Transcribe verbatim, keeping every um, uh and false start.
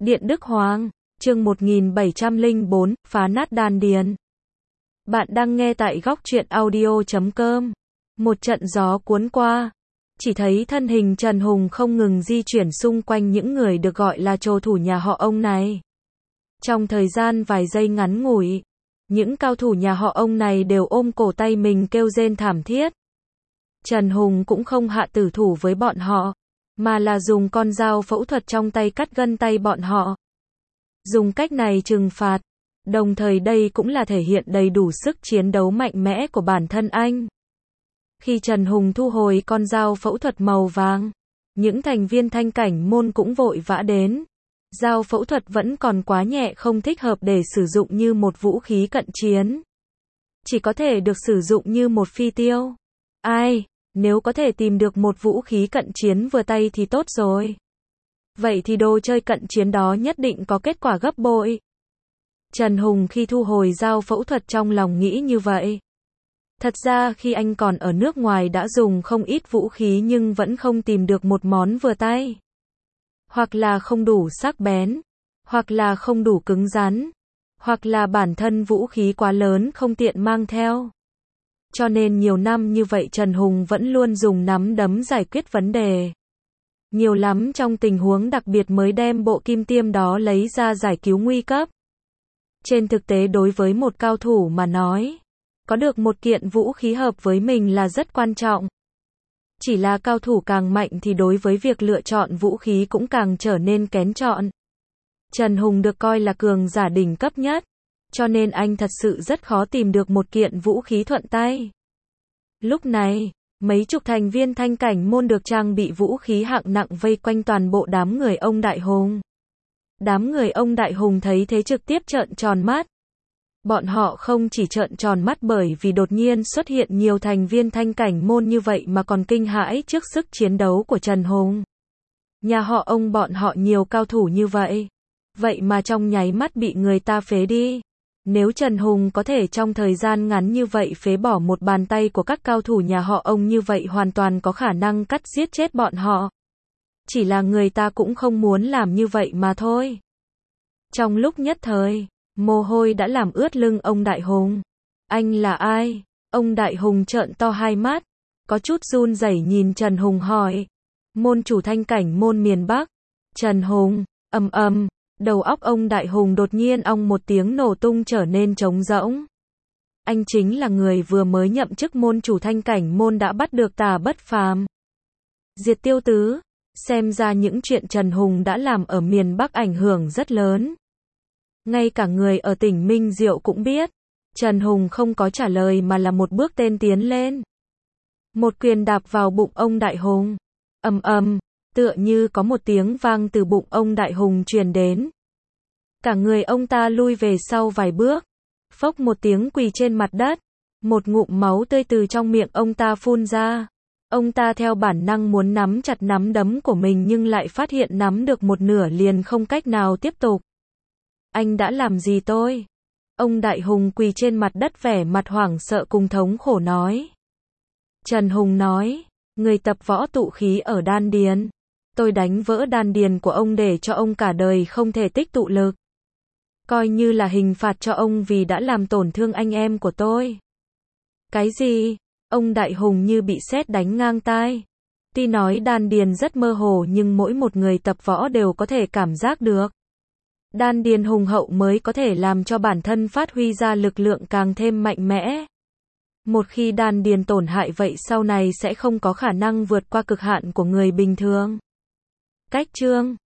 Điện Đức Hoàng, chương một nghìn bảy trăm lẻ bốn, phá nát đan điền. Bạn đang nghe tại góc truyện audio chấm com. Một trận gió cuốn qua, chỉ thấy thân hình Trần Hùng không ngừng di chuyển xung quanh những người được gọi là trồ thủ nhà họ ông này. Trong thời gian vài giây ngắn ngủi, những cao thủ nhà họ ông này đều ôm cổ tay mình kêu rên thảm thiết. Trần Hùng cũng không hạ tử thủ với bọn họ, mà là dùng con dao phẫu thuật trong tay cắt gân tay bọn họ. Dùng cách này trừng phạt, đồng thời đây cũng là thể hiện đầy đủ sức chiến đấu mạnh mẽ của bản thân anh. Khi Trần Hùng thu hồi con dao phẫu thuật màu vàng, những thành viên thanh cảnh môn cũng vội vã đến. Dao phẫu thuật vẫn còn quá nhẹ, không thích hợp để sử dụng như một vũ khí cận chiến. Chỉ có thể được sử dụng như một phi tiêu. Ai, nếu có thể tìm được một vũ khí cận chiến vừa tay thì tốt rồi. Vậy thì đồ chơi cận chiến đó nhất định có kết quả gấp bội. Trần Hùng khi thu hồi dao phẫu thuật trong lòng nghĩ như vậy. Thật ra khi anh còn ở nước ngoài đã dùng không ít vũ khí nhưng vẫn không tìm được một món vừa tay. Hoặc là không đủ sắc bén, hoặc là không đủ cứng rắn, hoặc là bản thân vũ khí quá lớn không tiện mang theo. Cho nên nhiều năm như vậy Trần Hùng vẫn luôn dùng nắm đấm giải quyết vấn đề. Nhiều lắm trong tình huống đặc biệt mới đem bộ kim tiêm đó lấy ra giải cứu nguy cấp. Trên thực tế đối với một cao thủ mà nói, có được một kiện vũ khí hợp với mình là rất quan trọng. Chỉ là cao thủ càng mạnh thì đối với việc lựa chọn vũ khí cũng càng trở nên kén chọn. Trần Hùng được coi là cường giả đỉnh cấp nhất, cho nên anh thật sự rất khó tìm được một kiện vũ khí thuận tay. Lúc này, mấy chục thành viên thanh cảnh môn được trang bị vũ khí hạng nặng vây quanh toàn bộ đám người ông Đại Hùng. Đám người ông Đại Hùng thấy thế trực tiếp trợn tròn mắt. Bọn họ không chỉ trợn tròn mắt bởi vì đột nhiên xuất hiện nhiều thành viên thanh cảnh môn như vậy mà còn kinh hãi trước sức chiến đấu của Trần Hùng. Nhà họ ông bọn họ nhiều cao thủ như vậy, vậy mà trong nháy mắt bị người ta phế đi. Nếu Trần Hùng có thể trong thời gian ngắn như vậy phế bỏ một bàn tay của các cao thủ nhà họ ông như vậy hoàn toàn có khả năng cắt giết chết bọn họ. Chỉ là người ta cũng không muốn làm như vậy mà thôi. Trong lúc nhất thời, mồ hôi đã làm ướt lưng ông Đại Hùng. Anh là ai? Ông Đại Hùng trợn to hai mắt, có chút run rẩy nhìn Trần Hùng hỏi. Môn chủ thanh cảnh môn miền Bắc. Trần Hùng, ầm ầm, đầu óc ông Đại Hùng đột nhiên ong một tiếng nổ tung trở nên trống rỗng. Anh chính là người vừa mới nhậm chức môn chủ thanh cảnh môn đã bắt được Tà Bất Phàm, diệt Tiêu Tứ. Xem ra những chuyện Trần Hùng đã làm ở miền Bắc ảnh hưởng rất lớn. Ngay cả người ở tỉnh Minh Diệu cũng biết. Trần Hùng không có trả lời mà là một bước tên tiến lên. Một quyền đạp vào bụng ông Đại Hùng. Ầm ầm, tựa như có một tiếng vang từ bụng ông Đại Hùng truyền đến. Cả người ông ta lui về sau vài bước. Phốc một tiếng quỳ trên mặt đất. Một ngụm máu tươi từ trong miệng ông ta phun ra. Ông ta theo bản năng muốn nắm chặt nắm đấm của mình nhưng lại phát hiện nắm được một nửa liền không cách nào tiếp tục. Anh đã làm gì tôi? Ông Đại Hùng quỳ trên mặt đất vẻ mặt hoảng sợ cùng thống khổ nói. Trần Hùng nói, người tập võ tụ khí ở đan điền. Tôi đánh vỡ đan điền của ông để cho ông cả đời không thể tích tụ lực. Coi như là hình phạt cho ông vì đã làm tổn thương anh em của tôi. Cái gì? Ông Đại Hùng như bị sét đánh ngang tai. Tuy nói đan điền rất mơ hồ nhưng mỗi một người tập võ đều có thể cảm giác được. Đan điền hùng hậu mới có thể làm cho bản thân phát huy ra lực lượng càng thêm mạnh mẽ. Một khi đan điền tổn hại vậy sau này sẽ không có khả năng vượt qua cực hạn của người bình thường. Cách chương